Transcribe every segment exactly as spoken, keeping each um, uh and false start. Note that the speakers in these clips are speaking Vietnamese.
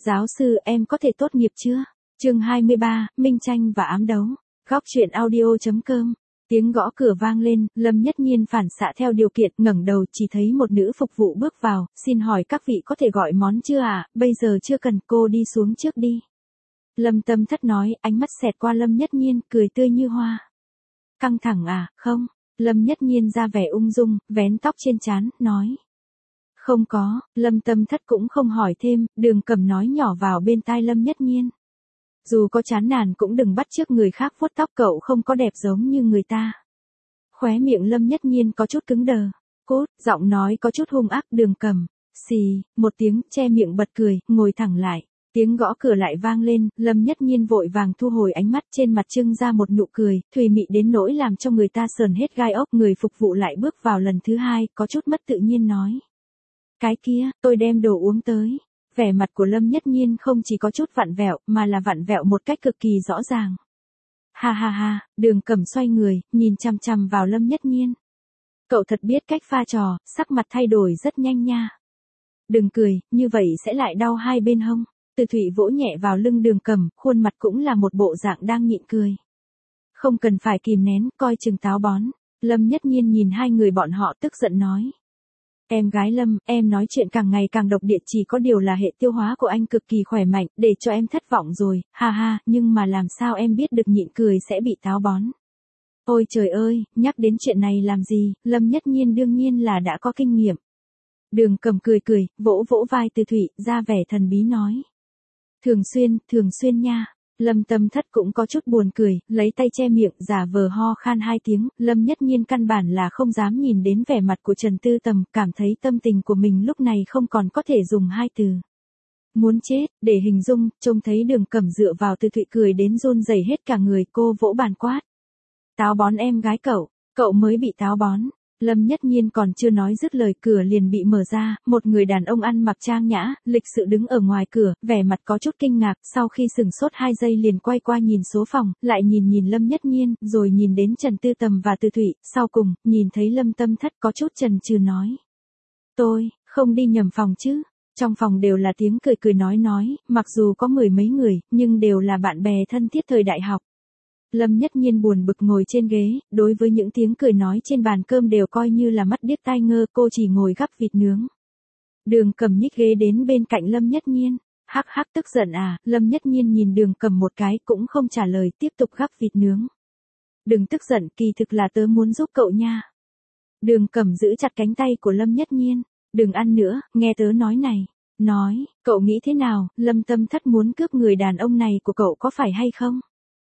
Giáo sư, em có thể tốt nghiệp chưa? Chương hai mươi ba, Minh Tranh và ám đấu. Góc truyện audio chấm com. Tiếng gõ cửa vang lên, Lâm Nhất Nhiên phản xạ theo điều kiện, ngẩng đầu chỉ thấy một nữ phục vụ bước vào, xin hỏi các vị có thể gọi món chưa ạ? À? Bây giờ chưa cần, cô đi xuống trước đi. Lâm Tâm Thất nói, ánh mắt xẹt qua Lâm Nhất Nhiên, cười tươi như hoa. Căng thẳng à? Không. Lâm Nhất Nhiên ra vẻ ung dung, vén tóc trên trán, nói. Không có. Lâm Tâm Thất cũng không hỏi thêm, Đường Cầm nói nhỏ vào bên tai Lâm Nhất Nhiên. Dù có chán nản cũng đừng bắt chước người khác vuốt tóc, cậu không có đẹp giống như người ta. Khóe miệng Lâm Nhất Nhiên có chút cứng đờ. Cốt, giọng nói có chút hung ác. Đường Cầm. Xì, một tiếng, che miệng bật cười, ngồi thẳng lại. Tiếng gõ cửa lại vang lên, Lâm Nhất Nhiên vội vàng thu hồi ánh mắt, trên mặt trưng ra một nụ cười, thùy mị đến nỗi làm cho người ta sờn hết gai ốc. Người phục vụ lại bước vào lần thứ hai, có chút mất tự nhiên nói. Cái kia, tôi đem đồ uống tới. Vẻ mặt của Lâm Nhất Nhiên không chỉ có chút vặn vẹo, mà là vặn vẹo một cách cực kỳ rõ ràng. Ha ha ha, Đường Cầm xoay người, nhìn chằm chằm vào Lâm Nhất Nhiên. Cậu thật biết cách pha trò, sắc mặt thay đổi rất nhanh nha. Đừng cười, như vậy sẽ lại đau hai bên hông. Từ Thụy vỗ nhẹ vào lưng Đường Cầm, khuôn mặt cũng là một bộ dạng đang nhịn cười. Không cần phải kìm nén, coi chừng táo bón. Lâm Nhất Nhiên nhìn hai người bọn họ tức giận nói. Em gái Lâm, em nói chuyện càng ngày càng độc địa, chỉ có điều là hệ tiêu hóa của anh cực kỳ khỏe mạnh, để cho em thất vọng rồi, ha ha, nhưng mà làm sao em biết được nhịn cười sẽ bị táo bón. Ôi trời ơi, nhắc đến chuyện này làm gì, Lâm Nhất Nhiên đương nhiên là đã có kinh nghiệm. Đường Cầm cười cười, vỗ vỗ vai Từ Thụy, ra vẻ thần bí nói. Thường xuyên, thường xuyên nha. Lâm Tâm Thất cũng có chút buồn cười, lấy tay che miệng, giả vờ ho khan hai tiếng. Lâm Nhất Nhiên căn bản là không dám nhìn đến vẻ mặt của Trần Tư Tầm, cảm thấy tâm tình của mình lúc này không còn có thể dùng hai từ. Muốn chết, để hình dung, trông thấy Đường Cầm dựa vào Từ Thụy cười đến run rẩy hết cả người, cô vỗ bàn quát. Táo bón em gái cậu, cậu mới bị táo bón. Lâm Nhất Nhiên còn chưa nói dứt lời, cửa liền bị mở ra, một người đàn ông ăn mặc trang nhã, lịch sự đứng ở ngoài cửa, vẻ mặt có chút kinh ngạc, sau khi sừng sốt hai giây liền quay qua nhìn số phòng, lại nhìn nhìn Lâm Nhất Nhiên, rồi nhìn đến Trần Tư Tầm và Từ Thụy, sau cùng, nhìn thấy Lâm Tâm Thất có chút chần chừ nói. Tôi, không đi nhầm phòng chứ? Trong phòng đều là tiếng cười cười nói nói, mặc dù có mười mấy người, nhưng đều là bạn bè thân thiết thời đại học. Lâm Nhất Nhiên buồn bực ngồi trên ghế, đối với những tiếng cười nói trên bàn cơm đều coi như là mắt điếc tai ngơ, cô chỉ ngồi gắp vịt nướng. Đường Cầm nhích ghế đến bên cạnh Lâm Nhất Nhiên, hắc hắc tức giận à? Lâm Nhất Nhiên nhìn Đường Cầm một cái cũng không trả lời, tiếp tục gắp vịt nướng. Đừng tức giận, kỳ thực là tớ muốn giúp cậu nha. Đường Cầm giữ chặt cánh tay của Lâm Nhất Nhiên, đừng ăn nữa, nghe tớ nói này. Nói, cậu nghĩ thế nào, Lâm Tâm Thất muốn cướp người đàn ông này của cậu có phải hay không?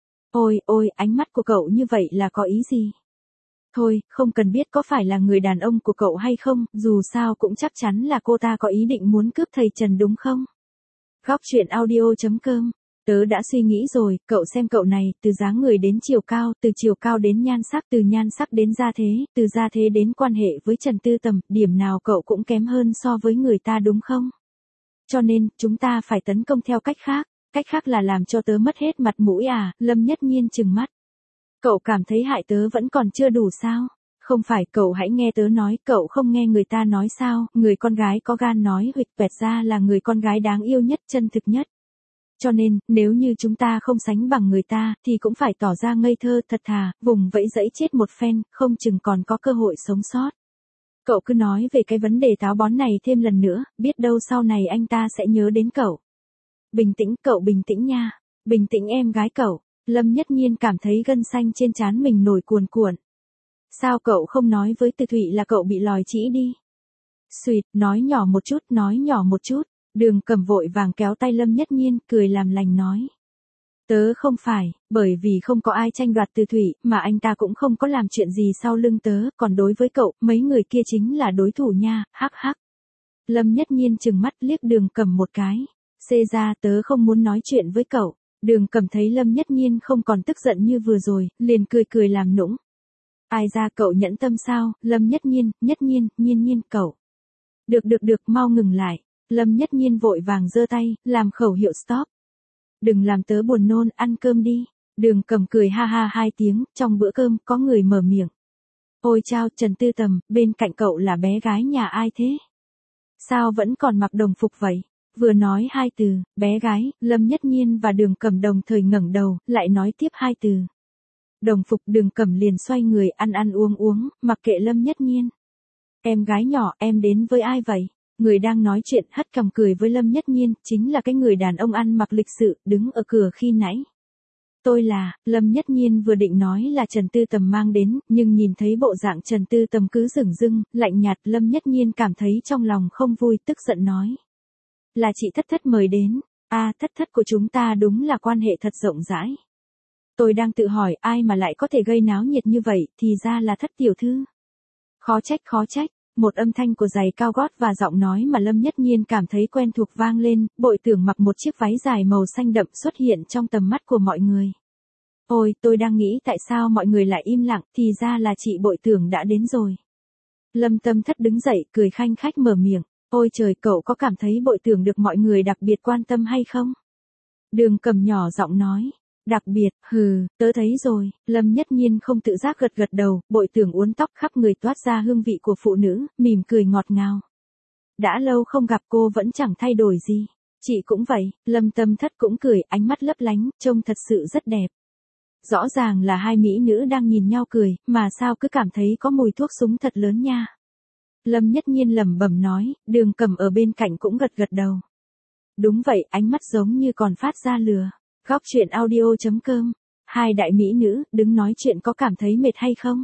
Ôi, ôi, ánh mắt của cậu như vậy là có ý gì? Thôi, không cần biết có phải là người đàn ông của cậu hay không, dù sao cũng chắc chắn là cô ta có ý định muốn cướp thầy Trần đúng không? Góc truyện audio chấm com. Tớ đã suy nghĩ rồi, cậu xem cậu này, từ dáng người đến chiều cao, từ chiều cao đến nhan sắc, từ nhan sắc đến gia thế, từ gia thế đến quan hệ với Trần Tư Tầm, điểm nào cậu cũng kém hơn so với người ta đúng không? Cho nên, chúng ta phải tấn công theo cách khác. Cách khác là làm cho tớ mất hết mặt mũi à? Lâm Nhất Nhiên trừng mắt. Cậu cảm thấy hại tớ vẫn còn chưa đủ sao? Không phải, cậu hãy nghe tớ nói, cậu không nghe người ta nói sao? Người con gái có gan nói huỵch toẹt ra là người con gái đáng yêu nhất, chân thực nhất. Cho nên, nếu như chúng ta không sánh bằng người ta, thì cũng phải tỏ ra ngây thơ, thật thà, vùng vẫy dẫy chết một phen, không chừng còn có cơ hội sống sót. Cậu cứ nói về cái vấn đề táo bón này thêm lần nữa, biết đâu sau này anh ta sẽ nhớ đến cậu. Bình tĩnh, cậu bình tĩnh nha. Bình tĩnh em gái cậu. Lâm Nhất Nhiên cảm thấy gân xanh trên trán mình nổi cuồn cuộn. Sao cậu không nói với Từ Thụy là cậu bị lòi chỉ đi? Xuyệt, nói nhỏ một chút, nói nhỏ một chút. Đường Cầm vội vàng kéo tay Lâm Nhất Nhiên, cười làm lành nói. Tớ không phải, bởi vì không có ai tranh đoạt Từ Thụy, mà anh ta cũng không có làm chuyện gì sau lưng tớ, còn đối với cậu, mấy người kia chính là đối thủ nha, hắc hắc. Lâm Nhất Nhiên trừng mắt liếc Đường Cầm một cái. Xê ra, tớ không muốn nói chuyện với cậu. Đường Cầm thấy Lâm Nhất Nhiên không còn tức giận như vừa rồi, liền cười cười làm nũng. Ai ra cậu nhẫn tâm sao? Lâm Nhất Nhiên, Nhất Nhiên, Nhiên Nhiên, cậu. Được được được, mau ngừng lại. Lâm Nhất Nhiên vội vàng giơ tay, làm khẩu hiệu stop. Đừng làm tớ buồn nôn, ăn cơm đi. Đường Cầm cười ha ha hai tiếng, trong bữa cơm có người mở miệng. Ôi chao, Trần Tư Tầm, bên cạnh cậu là bé gái nhà ai thế? Sao vẫn còn mặc đồng phục vậy? Vừa nói hai từ, bé gái, Lâm Nhất Nhiên và Đường Cẩm đồng thời ngẩng đầu, lại nói tiếp hai từ. Đồng phục. Đường Cẩm liền xoay người ăn ăn uống uống, mặc kệ Lâm Nhất Nhiên. Em gái nhỏ, em đến với ai vậy? Người đang nói chuyện hất cằm cười với Lâm Nhất Nhiên, chính là cái người đàn ông ăn mặc lịch sự, đứng ở cửa khi nãy. Tôi là, Lâm Nhất Nhiên vừa định nói là Trần Tư Tầm mang đến, nhưng nhìn thấy bộ dạng Trần Tư Tầm cứ dửng dưng, lạnh nhạt, Lâm Nhất Nhiên cảm thấy trong lòng không vui, tức giận nói. Là chị Thất Thất mời đến, a à, Thất Thất của chúng ta đúng là quan hệ thật rộng rãi. Tôi đang tự hỏi ai mà lại có thể gây náo nhiệt như vậy, thì ra là Thất tiểu thư. Khó trách khó trách, một âm thanh của giày cao gót và giọng nói mà Lâm Nhất Nhiên cảm thấy quen thuộc vang lên, Bội Tưởng mặc một chiếc váy dài màu xanh đậm xuất hiện trong tầm mắt của mọi người. Ôi, tôi đang nghĩ tại sao mọi người lại im lặng, thì ra là chị Bội Tưởng đã đến rồi. Lâm Tâm Thất đứng dậy, cười khanh khách mở miệng. Ôi trời, cậu có cảm thấy Bội Tưởng được mọi người đặc biệt quan tâm hay không? Đường Cẩm nhỏ giọng nói. Đặc biệt, hừ, tớ thấy rồi. Lâm Nhất Nhiên không tự giác gật gật đầu, Bội Tưởng uốn tóc khắp người toát ra hương vị của phụ nữ, mỉm cười ngọt ngào. Đã lâu không gặp cô vẫn chẳng thay đổi gì. Chị cũng vậy. Lâm Tâm Thất cũng cười, ánh mắt lấp lánh, trông thật sự rất đẹp. Rõ ràng là hai mỹ nữ đang nhìn nhau cười, mà sao cứ cảm thấy có mùi thuốc súng thật lớn nha. Lâm Nhất Nhiên lẩm bẩm nói, Đường Cẩm ở bên cạnh cũng gật gật đầu. Đúng vậy, ánh mắt giống như còn phát ra lửa. Góc truyện audio chấm com. Hai đại mỹ nữ, đứng nói chuyện có cảm thấy mệt hay không?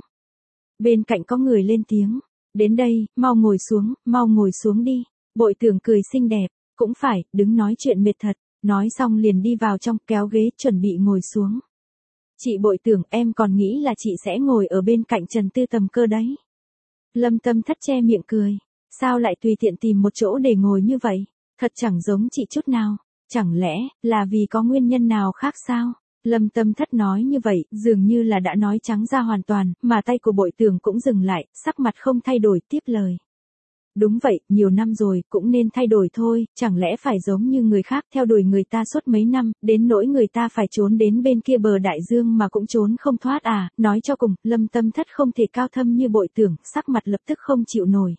Bên cạnh có người lên tiếng. Đến đây, mau ngồi xuống, mau ngồi xuống đi. Bội Tưởng cười xinh đẹp. Cũng phải, đứng nói chuyện mệt thật. Nói xong liền đi vào trong, kéo ghế, chuẩn bị ngồi xuống. Chị Bội Tưởng, em còn nghĩ là chị sẽ ngồi ở bên cạnh Trần Tư Tầm cơ đấy. Lâm Tâm Thất che miệng cười. Sao lại tùy tiện tìm một chỗ để ngồi như vậy? Thật chẳng giống chị chút nào. Chẳng lẽ, là vì có nguyên nhân nào khác sao? Lâm Tâm Thất nói như vậy, dường như là đã nói trắng ra hoàn toàn, mà tay của Bội Tưởng cũng dừng lại, sắc mặt không thay đổi, tiếp lời. Đúng vậy, nhiều năm rồi, cũng nên thay đổi thôi, chẳng lẽ phải giống như người khác theo đuổi người ta suốt mấy năm, đến nỗi người ta phải trốn đến bên kia bờ đại dương mà cũng trốn không thoát à, nói cho cùng, Lâm Tâm Thất không thể cao thâm như Bội Tưởng, sắc mặt lập tức không chịu nổi.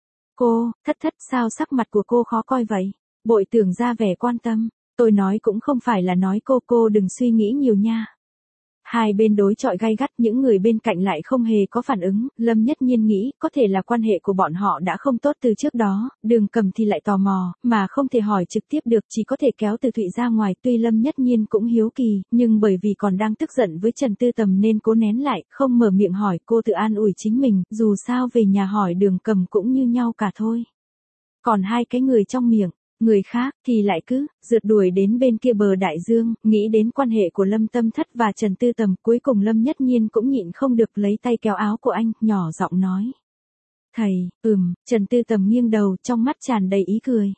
Cô, Thất Thất sao sắc mặt của cô khó coi vậy? Bội Tưởng ra vẻ quan tâm, tôi nói cũng không phải là nói cô cô đừng suy nghĩ nhiều nha. Hai bên đối chọi gay gắt, những người bên cạnh lại không hề có phản ứng, Lâm Nhất Nhiên nghĩ có thể là quan hệ của bọn họ đã không tốt từ trước đó, Đường Cẩm thì lại tò mò, mà không thể hỏi trực tiếp được, chỉ có thể kéo Từ Thụy ra ngoài, tuy Lâm Nhất Nhiên cũng hiếu kỳ, nhưng bởi vì còn đang tức giận với Trần Tư Tầm nên cố nén lại, không mở miệng hỏi, cô tự an ủi chính mình, dù sao về nhà hỏi Đường Cẩm cũng như nhau cả thôi. Còn hai cái người trong miệng, người khác thì lại cứ rượt đuổi đến bên kia bờ đại dương, nghĩ đến quan hệ của Lâm Tâm Thất và Trần Tư Tầm, cuối cùng Lâm Nhất Nhiên cũng nhịn không được lấy tay kéo áo của anh, nhỏ giọng nói. Thầy, ừm, Trần Tư Tầm nghiêng đầu, trong mắt tràn đầy ý cười.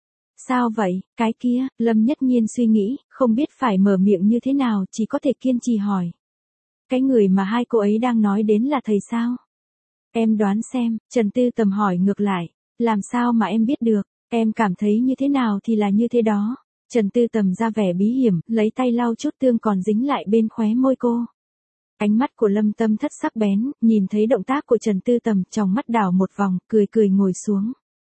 Sao vậy, cái kia, Lâm Nhất Nhiên suy nghĩ, không biết phải mở miệng như thế nào, chỉ có thể kiên trì hỏi. Cái người mà hai cô ấy đang nói đến là thầy sao? Em đoán xem, Trần Tư Tầm hỏi ngược lại, làm sao mà em biết được? Em cảm thấy như thế nào thì là như thế đó. Trần Tư Tầm ra vẻ bí hiểm, lấy tay lau chút tương còn dính lại bên khóe môi cô. Ánh mắt của Lâm Tâm Thất sắc bén, nhìn thấy động tác của Trần Tư Tầm, trong mắt đảo một vòng, cười cười ngồi xuống.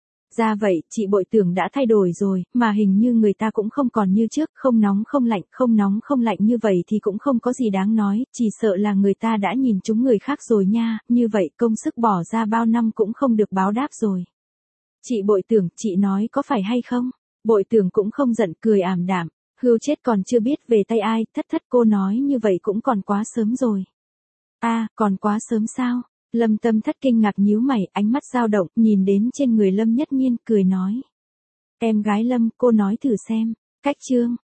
Ra vậy, chị Bội Tưởng đã thay đổi rồi, mà hình như người ta cũng không còn như trước, không nóng không lạnh, không nóng không lạnh như vậy thì cũng không có gì đáng nói, chỉ sợ là người ta đã nhìn trúng người khác rồi nha, như vậy công sức bỏ ra bao năm cũng không được báo đáp rồi. Chị Bội Tưởng, chị nói có phải hay không? Bội Tưởng cũng không giận, cười ảm đạm, hươu chết còn chưa biết về tay ai, Thất Thất cô nói như vậy cũng còn quá sớm rồi. A, à, còn quá sớm sao? Lâm Tâm Thất kinh ngạc nhíu mày, ánh mắt dao động, nhìn đến trên người Lâm Nhất Nhiên, cười nói. Em gái Lâm, cô nói thử xem. Cách chương,